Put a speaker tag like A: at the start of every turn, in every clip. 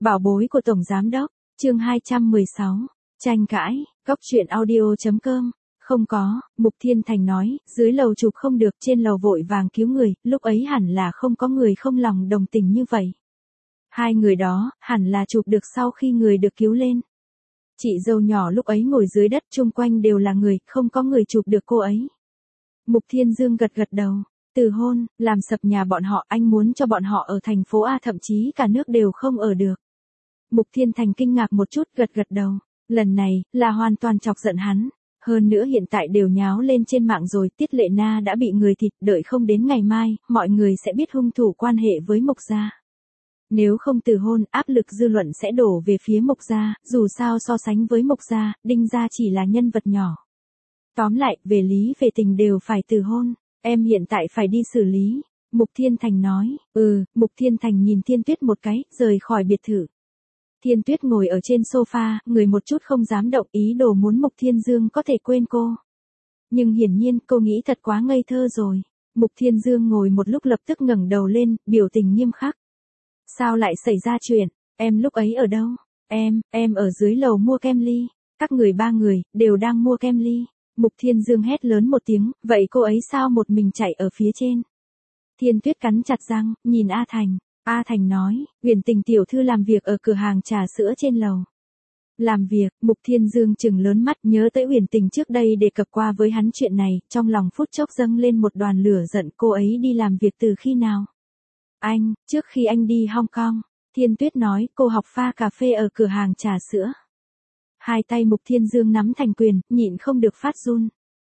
A: Bảo bối của Tổng Giám Đốc, chương 216, tranh cãi, góc truyện audio.com, không có, Mục Thiên Thành nói, dưới lầu chụp không được, trên lầu vội vàng cứu người, lúc ấy hẳn là không có người không lòng đồng tình như vậy. Hai người đó, hẳn là chụp được sau khi người được cứu lên. Chị dâu nhỏ lúc ấy ngồi dưới đất, chung quanh đều là người, không có người chụp được cô ấy. Mục Thiên Dương gật gật đầu. Từ hôn, làm sập nhà bọn họ, anh muốn cho bọn họ ở thành phố A, thậm chí cả nước đều không ở được. Mục Thiên Thành kinh ngạc một chút, gật gật đầu. Lần này, là hoàn toàn chọc giận hắn. Hơn nữa hiện tại đều nháo lên trên mạng rồi, Tiết Lệ Na đã bị người thịt, đợi không đến ngày mai, mọi người sẽ biết hung thủ quan hệ với Mục gia. Nếu không từ hôn, áp lực dư luận sẽ đổ về phía Mục gia, dù sao so sánh với Mục gia, Đinh gia chỉ là nhân vật nhỏ. Tóm lại, về lý về tình đều phải từ hôn. Em hiện tại phải đi xử lý. Mục Thiên Thành nói. Mục Thiên Thành nhìn Thiên Tuyết một cái, rời khỏi biệt thự. Thiên Tuyết ngồi ở trên sofa, người một chút không dám động, ý đồ muốn Mục Thiên Dương có thể quên cô. Nhưng hiển nhiên cô nghĩ thật quá ngây thơ rồi. Mục Thiên Dương ngồi một lúc lập tức ngẩng đầu lên, biểu tình nghiêm khắc. Sao lại xảy ra chuyện? Em lúc ấy ở đâu? Em ở dưới lầu mua kem ly. Các người ba người, đều đang mua kem ly. Mục Thiên Dương hét lớn một tiếng, vậy cô ấy sao một mình chạy ở phía trên? Thiên Tuyết cắn chặt răng, nhìn A Thành. A Thành nói, Huyền Tình tiểu thư làm việc ở cửa hàng trà sữa trên lầu. Làm việc, Mục Thiên Dương trừng lớn mắt, nhớ tới Huyền Tình trước đây đề cập qua với hắn chuyện này, trong lòng phút chốc dâng lên một đoàn lửa giận. Cô ấy đi làm việc từ khi nào? Anh, trước khi anh đi Hong Kong. Thiên Tuyết nói, cô học pha cà phê ở cửa hàng trà sữa. Hai tay Mục Thiên Dương nắm thành quyền, nhịn không được phát run.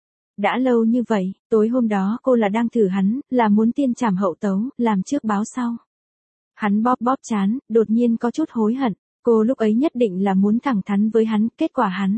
A: Đã lâu như vậy, tối hôm đó cô là đang thử hắn, là muốn tiên trảm hậu tấu, làm trước báo sau. Hắn bóp bóp trán, đột nhiên có chút hối hận, cô lúc ấy nhất định là muốn thẳng thắn với hắn, kết quả hắn.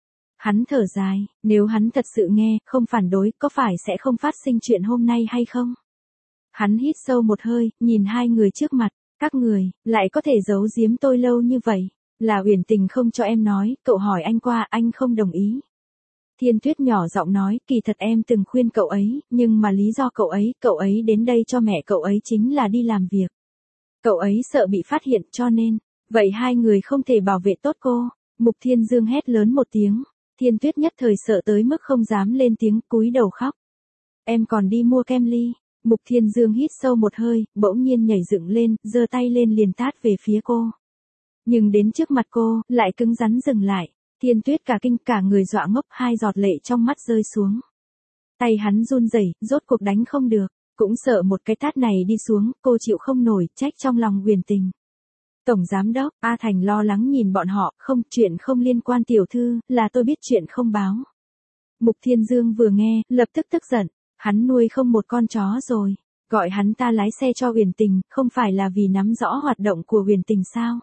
A: Hắn thở dài, nếu hắn thật sự nghe, không phản đối, có phải sẽ không phát sinh chuyện hôm nay hay không? Hắn hít sâu một hơi, nhìn hai người trước mặt, các người, lại có thể giấu giếm tôi lâu như vậy. Là Uyển Tình không cho em nói, cậu hỏi anh qua, anh không đồng ý. Thiên Tuyết nhỏ giọng nói, kỳ thật em từng khuyên cậu ấy, nhưng mà lý do cậu ấy đến đây cho mẹ cậu ấy chính là đi làm việc. Cậu ấy sợ bị phát hiện cho nên, vậy hai người không thể bảo vệ tốt cô. Mục Thiên Dương hét lớn một tiếng, Thiên Tuyết nhất thời sợ tới mức không dám lên tiếng, cúi đầu khóc. Em còn đi mua kem ly. Mục Thiên Dương hít sâu một hơi, bỗng nhiên nhảy dựng lên, giơ tay lên liền tát về phía cô. Nhưng đến trước mặt cô, lại cứng rắn dừng lại. Thiên Tuyết cả kinh, cả người dọa ngốc, hai giọt lệ trong mắt rơi xuống. Tay hắn run rẩy, rốt cuộc đánh không được, cũng sợ một cái tát này đi xuống, cô chịu không nổi, trách trong lòng Huyền Tình. Tổng Giám Đốc, A Thành lo lắng nhìn bọn họ, không, chuyện không liên quan tiểu thư, là tôi biết chuyện không báo. Mục Thiên Dương vừa nghe, lập tức tức giận, hắn nuôi không một con chó rồi, gọi hắn ta lái xe cho Huyền Tình, không phải là vì nắm rõ hoạt động của Huyền Tình sao?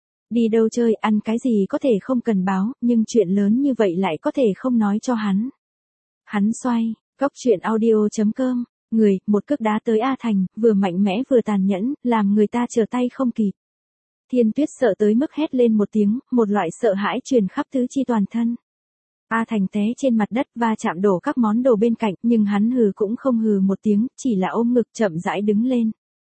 A: Đi đâu chơi, ăn cái gì có thể không cần báo, nhưng chuyện lớn như vậy lại có thể không nói cho hắn. Hắn xoay, góc truyện audio.com, người, một cước đá tới A Thành, vừa mạnh mẽ vừa tàn nhẫn, làm người ta trở tay không kịp. Thiên Tuyết sợ tới mức hét lên một tiếng, một loại sợ hãi truyền khắp tứ chi toàn thân. A Thành té trên mặt đất và chạm đổ các món đồ bên cạnh, nhưng hắn hừ cũng không hừ một tiếng, chỉ là ôm ngực chậm rãi đứng lên.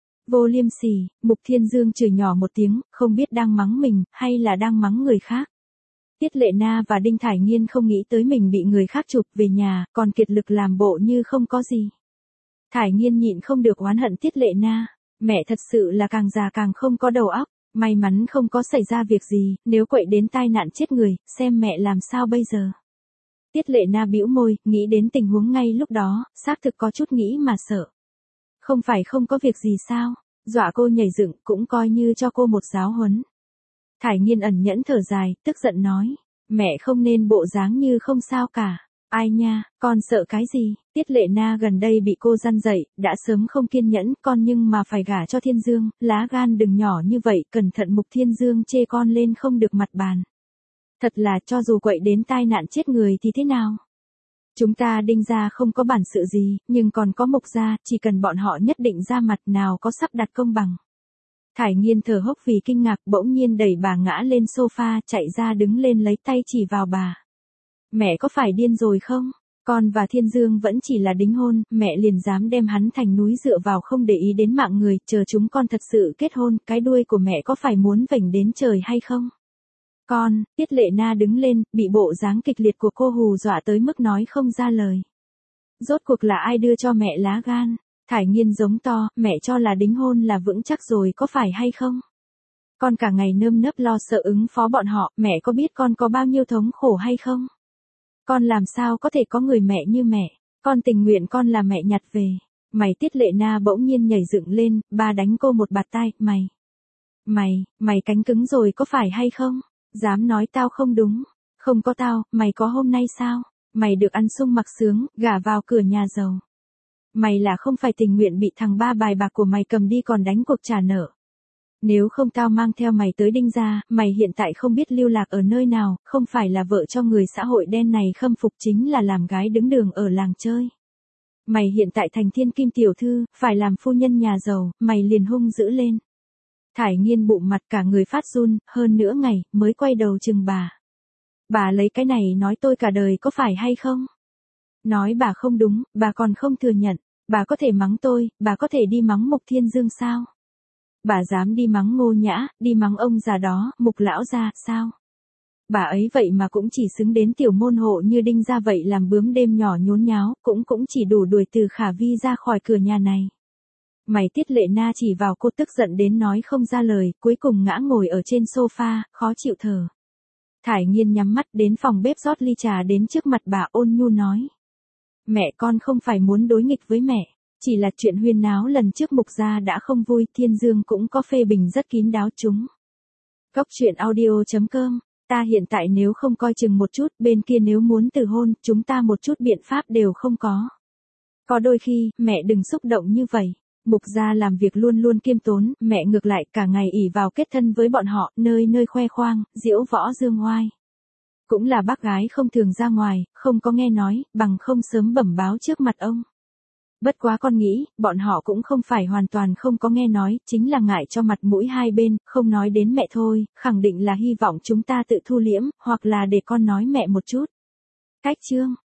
A: Vô liêm sỉ, Mục Thiên Dương chửi nhỏ một tiếng, không biết đang mắng mình, hay là đang mắng người khác. Tiết Lệ Na và Đinh Thải Nghiên không nghĩ tới mình bị người khác chụp về nhà, còn kiệt lực làm bộ như không có gì. Thải Nghiên nhịn không được oán hận Tiết Lệ Na, mẹ thật sự là càng già càng không có đầu óc, may mắn không có xảy ra việc gì, nếu quậy đến tai nạn chết người, xem mẹ làm sao bây giờ. Tiết Lệ Na bĩu môi, nghĩ đến tình huống ngay lúc đó, xác thực có chút nghĩ mà sợ. Không phải không có việc gì sao, dọa cô nhảy dựng cũng coi như cho cô một giáo huấn. Thải Nghiên ẩn nhẫn thở dài, tức giận nói, mẹ không nên bộ dáng như không sao cả. Ai nha, con sợ cái gì? Tiết Lệ Na gần đây bị cô răn dậy, đã sớm không kiên nhẫn, con nhưng mà phải gả cho Thiên Dương, lá gan đừng nhỏ như vậy, cẩn thận Mục Thiên Dương chê con lên không được mặt bàn. Thật là cho dù quậy đến tai nạn chết người thì thế nào? Chúng ta Đinh gia không có bản sự gì, nhưng còn có Mục gia, chỉ cần bọn họ nhất định ra mặt nào có sắp đặt công bằng. Thải Nghiên thở hốc vì kinh ngạc, bỗng nhiên đẩy bà ngã lên sofa, chạy ra đứng lên lấy tay chỉ vào bà. Mẹ có phải điên rồi không? Con và Thiên Dương vẫn chỉ là đính hôn, mẹ liền dám đem hắn thành núi dựa vào không để ý đến mạng người, chờ chúng con thật sự kết hôn, cái đuôi của mẹ có phải muốn vểnh đến trời hay không? Con, Tiết Lệ Na đứng lên, bị bộ dáng kịch liệt của cô hù dọa tới mức nói không ra lời. Rốt cuộc là ai đưa cho mẹ lá gan? Thải Nghiên giống to, mẹ cho là đính hôn là vững chắc rồi có phải hay không? Con cả ngày nơm nớp lo sợ ứng phó bọn họ, mẹ có biết con có bao nhiêu thống khổ hay không? Con làm sao có thể có người mẹ như mẹ, con tình nguyện con là mẹ nhặt về. Mày Tiết Lệ Na bỗng nhiên nhảy dựng lên, ba đánh cô một bạt tai, mày cánh cứng rồi có phải hay không? Dám nói tao không đúng, không có tao, mày có hôm nay sao? Mày được ăn sung mặc sướng, gả vào cửa nhà giàu. Mày là không phải tình nguyện bị thằng ba bài bạc của mày cầm đi còn đánh cuộc trả nợ. Nếu không tao mang theo mày tới Đinh gia, mày hiện tại không biết lưu lạc ở nơi nào, không phải là vợ cho người xã hội đen này khâm phục chính là làm gái đứng đường ở làng chơi. Mày hiện tại thành thiên kim tiểu thư, phải làm phu nhân nhà giàu, mày liền hung dữ lên. Thải Nghiên bụng mặt cả người phát run, hơn nửa ngày, mới quay đầu chừng bà. Bà lấy cái này nói tôi cả đời có phải hay không? Nói bà không đúng, bà còn không thừa nhận, bà có thể mắng tôi, bà có thể đi mắng Mục Thiên Dương sao? Bà dám đi mắng Ngô Nhã, đi mắng ông già đó, Mục lão gia, sao? Bà ấy vậy mà cũng chỉ xứng đến tiểu môn hộ như Đinh gia vậy làm bướm đêm nhỏ nhốn nháo, cũng chỉ đủ đuổi từ Khả Vi ra khỏi cửa nhà này. Mày Tiết Lệ Na chỉ vào cô tức giận đến nói không ra lời, cuối cùng ngã ngồi ở trên sofa, khó chịu thở. Thải Nghiên nhắm mắt đến phòng bếp rót ly trà đến trước mặt bà ôn nhu nói. Mẹ con không phải muốn đối nghịch với mẹ, chỉ là chuyện huyên náo lần trước Mục gia đã không vui, Thiên Dương cũng có phê bình rất kín đáo chúng. Cóc truyện audio.com, ta hiện tại nếu không coi chừng một chút, bên kia nếu muốn từ hôn, chúng ta một chút biện pháp đều không có. Có đôi khi, mẹ đừng xúc động như vậy. Mục gia làm việc luôn luôn kiêm tốn, mẹ ngược lại cả ngày ỷ vào kết thân với bọn họ, nơi nơi khoe khoang, diễu võ dương oai. Cũng là bác gái không thường ra ngoài, không có nghe nói, bằng không sớm bẩm báo trước mặt ông. Bất quá con nghĩ, bọn họ cũng không phải hoàn toàn không có nghe nói, chính là ngại cho mặt mũi hai bên, không nói đến mẹ thôi, khẳng định là hy vọng chúng ta tự thu liễm, hoặc là để con nói mẹ một chút. Cách chương